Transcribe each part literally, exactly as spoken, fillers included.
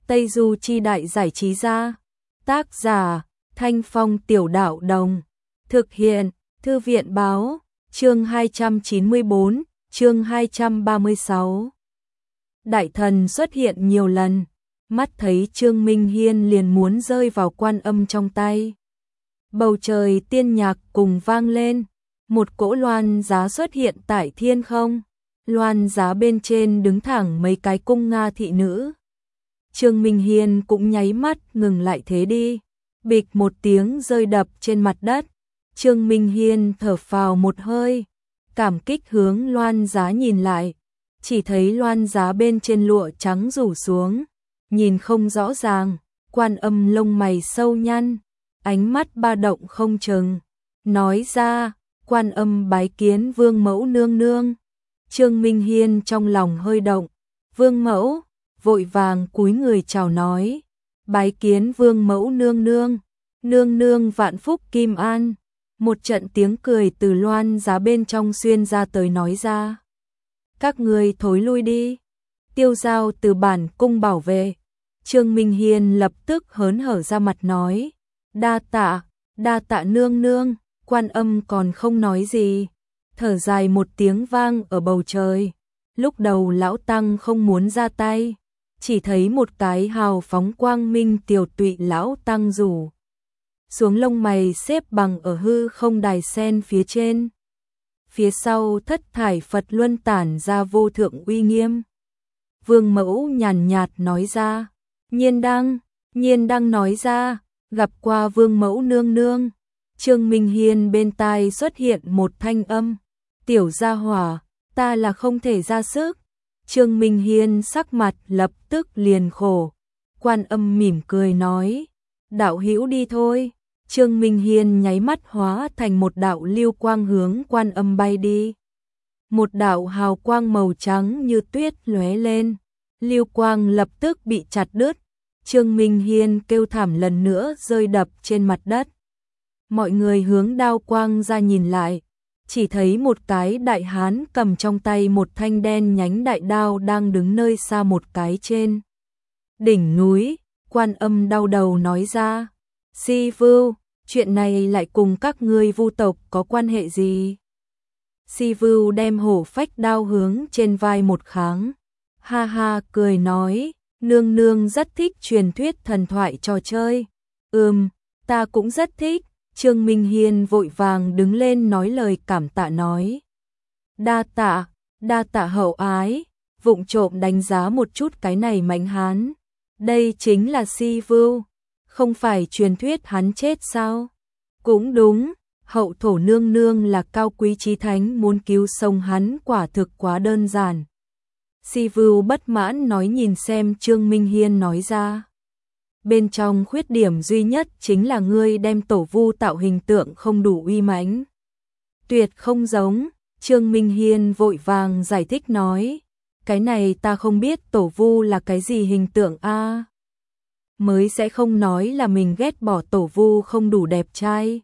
Tây Du Chi Đại Giải Trí Gia. Tác giả Thanh Phong Tiểu Đạo Đồng. Thực hiện Thư viện Báo. Chương hai trăm chín mươi bốn, chương hai trăm ba mươi sáu. Đại thần xuất hiện nhiều lần, mắt thấy Trương Minh Hiên liền muốn rơi vào quan âm trong tay. Bầu trời tiên nhạc cùng vang lên, một cỗ loan giá xuất hiện tại thiên không. Loan giá bên trên đứng thẳng mấy cái cung Nga thị nữ. Trương Minh Hiên cũng nháy mắt ngừng lại thế đi. Bịch một tiếng rơi đập trên mặt đất. Trương Minh Hiên thở phào một hơi, cảm kích hướng loan giá nhìn lại. Chỉ thấy loan giá bên trên lụa trắng rủ xuống, nhìn không rõ ràng. Quan âm lông mày sâu nhăn, ánh mắt ba động không chừng, nói ra: Quan âm bái kiến vương mẫu nương nương. Trương Minh Hiên trong lòng hơi động. Vương mẫu, vội vàng cúi người chào nói: Bái kiến vương mẫu nương nương, nương nương vạn phúc kim an. Một trận tiếng cười từ loan giá bên trong xuyên ra tới nói ra: Các ngươi thối lui đi, tiêu giao từ bản cung bảo vệ. Trương Minh Hiên lập tức hớn hở ra mặt nói: Đa tạ, đa tạ nương nương. Quan âm còn không nói gì, thở dài một tiếng vang ở bầu trời. Lúc đầu lão tăng không muốn ra tay, chỉ thấy một cái hào phóng quang minh tiểu tụy lão tăng rủ xuống lông mày xếp bằng ở hư không đài sen phía trên. Phía sau thất thải Phật luân tản ra vô thượng uy nghiêm. Vương mẫu nhàn nhạt nói ra: Nhiên đăng, nhiên đăng nói ra: Gặp qua vương mẫu nương nương. Trương Minh Hiên bên tai xuất hiện một thanh âm: Tiểu gia hỏa, ta là không thể ra sức. Trương Minh Hiên sắc mặt lập tức liền khổ. Quan âm mỉm cười nói: Đạo hữu đi thôi. Trương Minh Hiên nháy mắt hóa thành một đạo lưu quang hướng quan âm bay đi. Một đạo hào quang màu trắng như tuyết lóe lên, lưu quang lập tức bị chặt đứt. Trương Minh Hiên kêu thảm lần nữa rơi đập trên mặt đất. Mọi người hướng đao quang ra nhìn lại, chỉ thấy một cái đại hán cầm trong tay một thanh đen nhánh đại đao đang đứng nơi xa một cái trên đỉnh núi. Quan âm đau đầu nói ra: Si Vưu, chuyện này lại cùng các ngươi Vu tộc có quan hệ gì? Si Vưu đem hổ phách đao hướng trên vai một kháng, ha ha cười nói: Nương nương rất thích truyền thuyết thần thoại trò chơi. Ừm, ta cũng rất thích. Trương Minh Hiên vội vàng đứng lên nói lời cảm tạ nói: Đa tạ, đa tạ hậu ái. Vụng trộm đánh giá một chút cái này mãnh hán. Đây chính là Si Vưu, không phải truyền thuyết hắn chết sao? Cũng đúng, hậu thổ nương nương là cao quý chí thánh, muốn cứu sống hắn quả thực quá đơn giản. Si Vưu bất mãn nói nhìn xem Trương Minh Hiên nói ra: Bên trong khuyết điểm duy nhất chính là ngươi đem tổ vu tạo hình tượng không đủ uy mãnh. Tuyệt không giống. Trương Minh Hiên vội vàng giải thích nói: Cái này ta không biết tổ vu là cái gì hình tượng a. À, mới sẽ không nói là mình ghét bỏ tổ vu không đủ đẹp trai.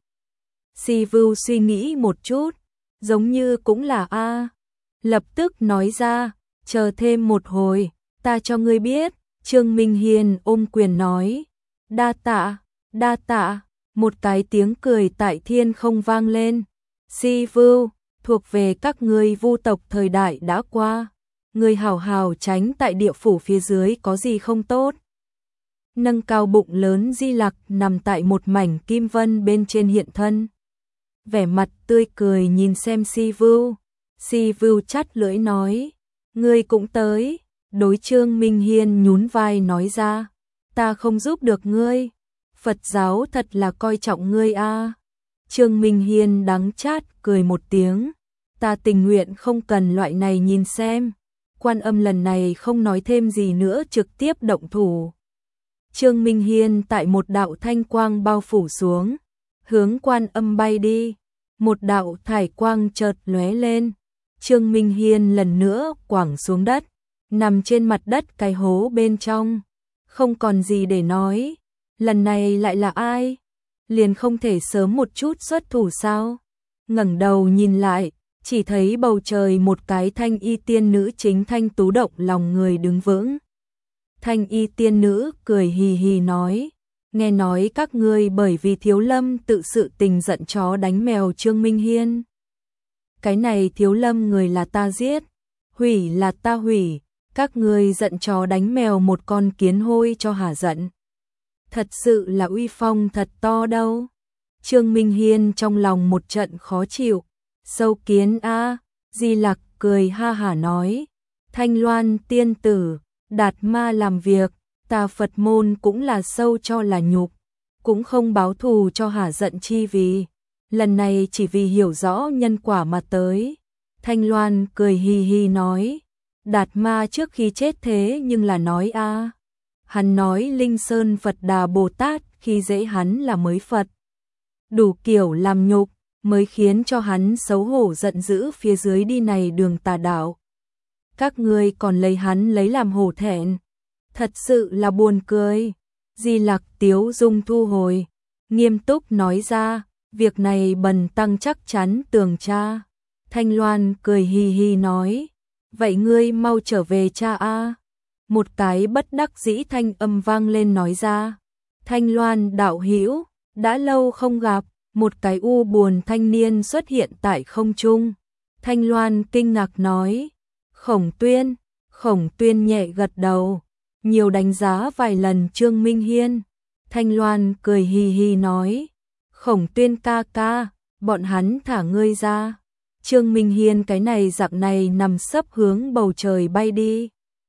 Si Vưu suy nghĩ một chút, giống như cũng là a. À, lập tức nói ra: Chờ thêm một hồi, ta cho ngươi biết. Trương Minh Hiên ôm quyền nói: Đa tạ, đa tạ. Một cái tiếng cười tại thiên không vang lên. Si Vưu, thuộc về các ngươi Vu tộc thời đại đã qua, người hảo hảo tránh tại địa phủ phía dưới có gì không tốt. Nâng cao bụng lớn Di Lặc nằm tại một mảnh kim vân bên trên hiện thân, vẻ mặt tươi cười nhìn xem Si Vưu. Si Vưu chắt lưỡi nói: Ngươi cũng tới. Đối Trương Minh Hiên nhún vai nói ra: Ta không giúp được ngươi, Phật giáo thật là coi trọng ngươi a. À. Trương Minh Hiên đắng chát cười một tiếng: Ta tình nguyện không cần loại này nhìn xem. Quan âm lần này không nói thêm gì nữa, trực tiếp động thủ. Trương Minh Hiên tại một đạo thanh quang bao phủ xuống, hướng quan âm bay đi. Một đạo thải quang chợt lóe lên, Trương Minh Hiên lần nữa quẳng xuống đất, nằm trên mặt đất cái hố bên trong, không còn gì để nói. Lần này lại là ai? Liền không thể sớm một chút xuất thủ sao? Ngẩng đầu nhìn lại, chỉ thấy bầu trời một cái thanh y tiên nữ chính thanh tú động lòng người đứng vững. Thanh y tiên nữ cười hì hì nói, nghe nói các ngươi bởi vì Thiếu Lâm tự sự tình giận chó đánh mèo Trương Minh Hiên. Cái này Thiếu Lâm người là ta giết, hủy là ta hủy, các ngươi giận chó đánh mèo một con kiến hôi cho hả giận. Thật sự là uy phong thật to đâu. Trương Minh Hiên trong lòng một trận khó chịu, sâu kiến a. Di Lặc cười ha hả nói, Thanh Loan tiên tử, Đạt Ma làm việc, ta Phật môn cũng là sâu cho là nhục, cũng không báo thù cho hả giận chi vì, lần này chỉ vì hiểu rõ nhân quả mà tới. Thanh Loan cười hì hì nói, Đạt Ma trước khi chết thế nhưng là nói a, hắn nói Linh Sơn Phật Đà Bồ Tát khi dễ hắn là mới Phật. Đủ kiểu làm nhục, mới khiến cho hắn xấu hổ giận dữ phía dưới đi này đường tà đạo. Các ngươi còn lấy hắn lấy làm hổ thẹn, thật sự là buồn cười. Di Lặc tiếu dung thu hồi, nghiêm túc nói ra, việc này bần tăng chắc chắn tường tra. Thanh Loan cười hì hì nói, vậy ngươi mau trở về cha a. Một cái bất đắc dĩ thanh âm vang lên nói ra, Thanh Loan đạo hữu, đã lâu không gặp. Một cái u buồn thanh niên xuất hiện tại không trung. Thanh Loan kinh ngạc nói, Khổng Tuyên. Khổng Tuyên nhẹ gật đầu, nhiều đánh giá vài lần Trương Minh Hiên. Thanh Loan cười hì hì nói, Khổng Tuyên ca ca, bọn hắn thả ngươi ra. Trương Minh Hiên cái này dạng này nằm sấp hướng bầu trời bay đi.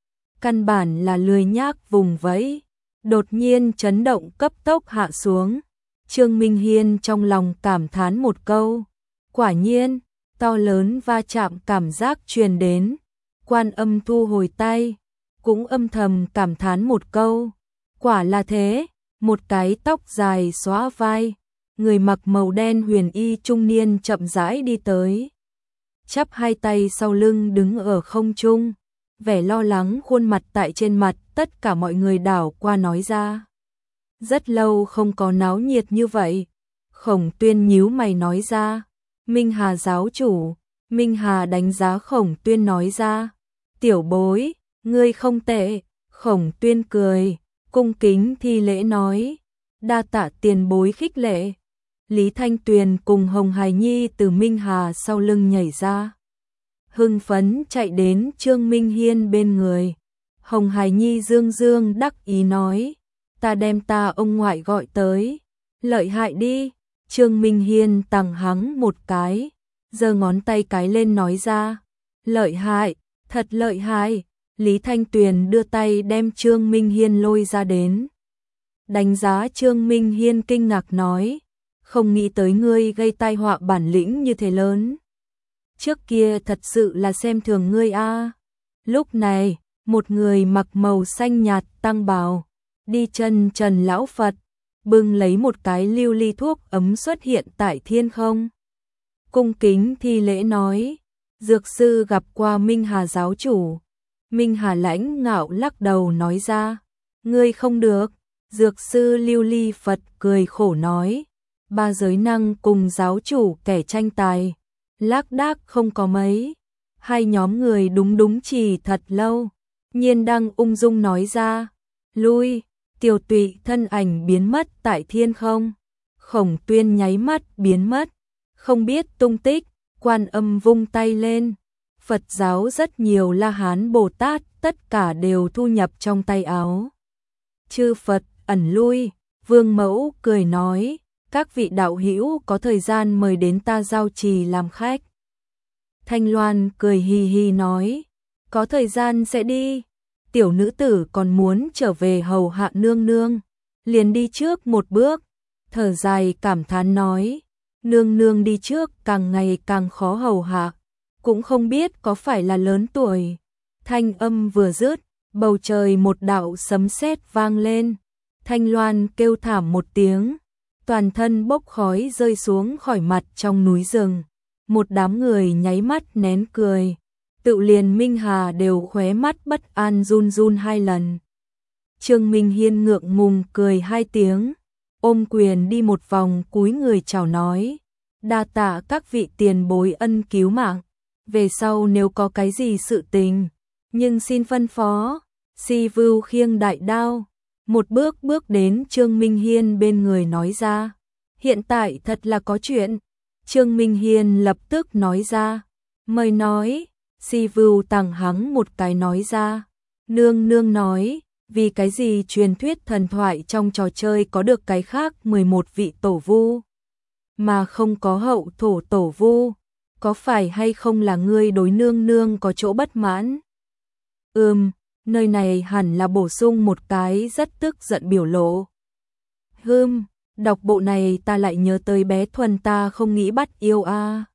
Căn bản là lười nhác vùng vẫy, đột nhiên chấn động cấp tốc hạ xuống. Trương Minh Hiên trong lòng cảm thán một câu, quả nhiên, to lớn va chạm cảm giác truyền đến. Quan Âm thu hồi tay, cũng âm thầm cảm thán một câu, quả là thế. Một cái tóc dài xóa vai, người mặc màu đen huyền y trung niên chậm rãi đi tới, chắp hai tay sau lưng đứng ở không trung, vẻ lo lắng khuôn mặt tại trên mặt tất cả mọi người đảo qua nói ra. Rất lâu không có náo nhiệt như vậy. Khổng Tuyên nhíu mày nói ra, Minh Hà giáo chủ. Minh Hà đánh giá Khổng Tuyên nói ra, tiểu bối, ngươi không tệ. Khổng Tuyên cười, cung kính thi lễ nói, đa tạ tiền bối khích lệ. Lý Thanh Tuyền cùng Hồng Hải Nhi từ Minh Hà sau lưng nhảy ra, hưng phấn chạy đến Trương Minh Hiên bên người. Hồng Hải Nhi dương dương đắc ý nói, ta đem ta ông ngoại gọi tới, lợi hại đi. Trương Minh Hiên tằng hắng một cái, giơ ngón tay cái lên nói ra, lợi hại, thật lợi hại. Lý Thanh Tuyền đưa tay đem Trương Minh Hiên lôi ra đến. Đánh giá Trương Minh Hiên kinh ngạc nói, không nghĩ tới ngươi gây tai họa bản lĩnh như thế lớn. Trước kia thật sự là xem thường ngươi a. Lúc này, một người mặc màu xanh nhạt tăng bào, đi chân trần lão Phật, bưng lấy một cái lưu ly thuốc ấm xuất hiện tại thiên không. Cung kính thi lễ nói, dược sư gặp qua Minh Hà giáo chủ. Minh Hà lãnh ngạo lắc đầu nói ra, ngươi không được. Dược sư lưu ly Phật cười khổ nói, ba giới năng cùng giáo chủ kẻ tranh tài, lác đác không có mấy. Hai nhóm người đúng đúng chỉ thật lâu, nhiên đăng ung dung nói ra, lui. Tiểu Tụy thân ảnh biến mất tại thiên không. Khổng Tuyên nháy mắt biến mất, không biết tung tích. Quan Âm vung tay lên, Phật giáo rất nhiều La Hán Bồ Tát tất cả đều thu nhập trong tay áo. Chư Phật ẩn lui. Vương Mẫu cười nói, các vị đạo hữu có thời gian mời đến ta giao trì làm khách. Thanh Loan cười hì hì nói, có thời gian sẽ đi. Tiểu nữ tử còn muốn trở về hầu hạ nương nương, liền đi trước một bước, thở dài cảm thán nói, nương nương đi trước càng ngày càng khó hầu hạ, cũng không biết có phải là lớn tuổi. Thanh âm vừa dứt, bầu trời một đạo sấm sét vang lên, Thanh Loan kêu thảm một tiếng, toàn thân bốc khói rơi xuống khỏi mặt trong núi rừng. Một đám người nháy mắt nén cười, tự liền Minh Hà đều khóe mắt bất an run run hai lần. Trương Minh Hiên ngượng ngùng cười hai tiếng, ôm quyền đi một vòng cúi người chào nói, đa tạ các vị tiền bối ân cứu mạng, về sau nếu có cái gì sự tình, nhưng xin phân phó. Si Vưu khiêng đại đao, một bước bước đến Trương Minh Hiên bên người nói ra. Hiện tại thật là có chuyện. Trương Minh Hiên lập tức nói ra. Mời nói. Si Vưu tặng hắn một cái nói ra. Nương nương nói, vì cái gì truyền thuyết thần thoại trong trò chơi có được cái khác mười một vị tổ vu, mà không có hậu thổ tổ vu, có phải hay không là ngươi đối nương nương có chỗ bất mãn? Ừm, nơi này hẳn là bổ sung một cái rất tức giận biểu lộ. Hừm, đọc bộ này ta lại nhớ tới bé Thuần ta không nghĩ bắt yêu a.